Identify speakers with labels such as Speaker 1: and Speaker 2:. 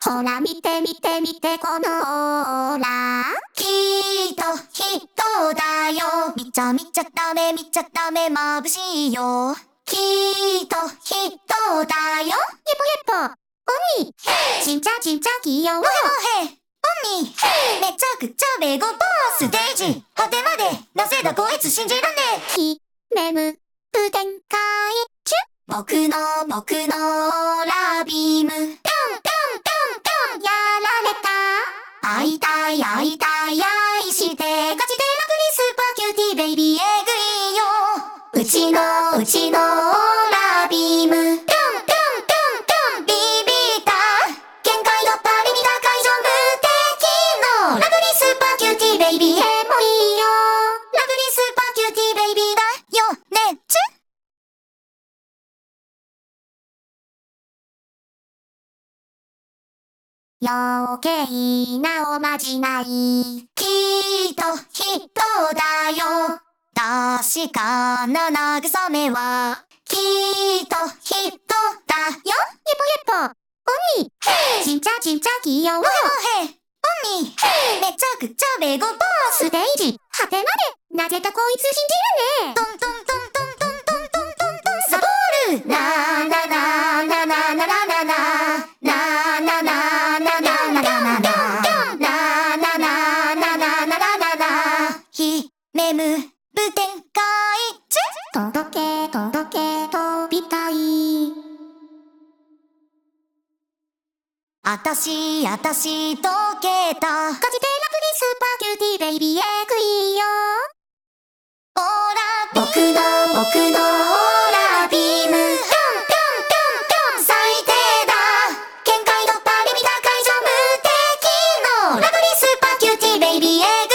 Speaker 1: ほら見て見て見てこのオーラ。きっと人だよ。見ちゃ見ちゃダメ見ちゃダメ眩しいよ。きっと人だよ。ヘポヘポ鬼ちんちゃちんちゃ器用。もへもへ鬼めちゃくちゃベゴボーステージ果てまでなぜだこいつ信じらんねえ。ひめむぶ展開中。僕のオーラビーム。ピョンピョンピョンピョンやられた。会いたい愛してガチでラクリスパーキューティーベイビーえぐいよ。うちのオーラビーム。ピョンピョンピョンピョンビビった限界突破リミター解除無敵のラクリスパーキューティーベイビーへもいいよ。ラクリスパーキューティーベイビーだよねっちゅ。余計なおまじない。きっと人だよ。確かな慰めはきっと人だよ。ヘポヘポ鬼ちんちゃちんちゃ器用。もへもへ鬼めちゃくちゃベゴボーステージ果てまでなぜかこいつ信じるね。トントントントントントントントントンサボールななななななななななななななひめむぶ展開中。届け届け飛びたい。あたし溶けたガチでラクリスパーキューティーベイビーえぐいよ。オーラビーム僕のオーラビーム。ピョンピョンピョンピョン最低だ限界突破リミター解除無敵のラクリスパーキューティーベイビーえぐいよ。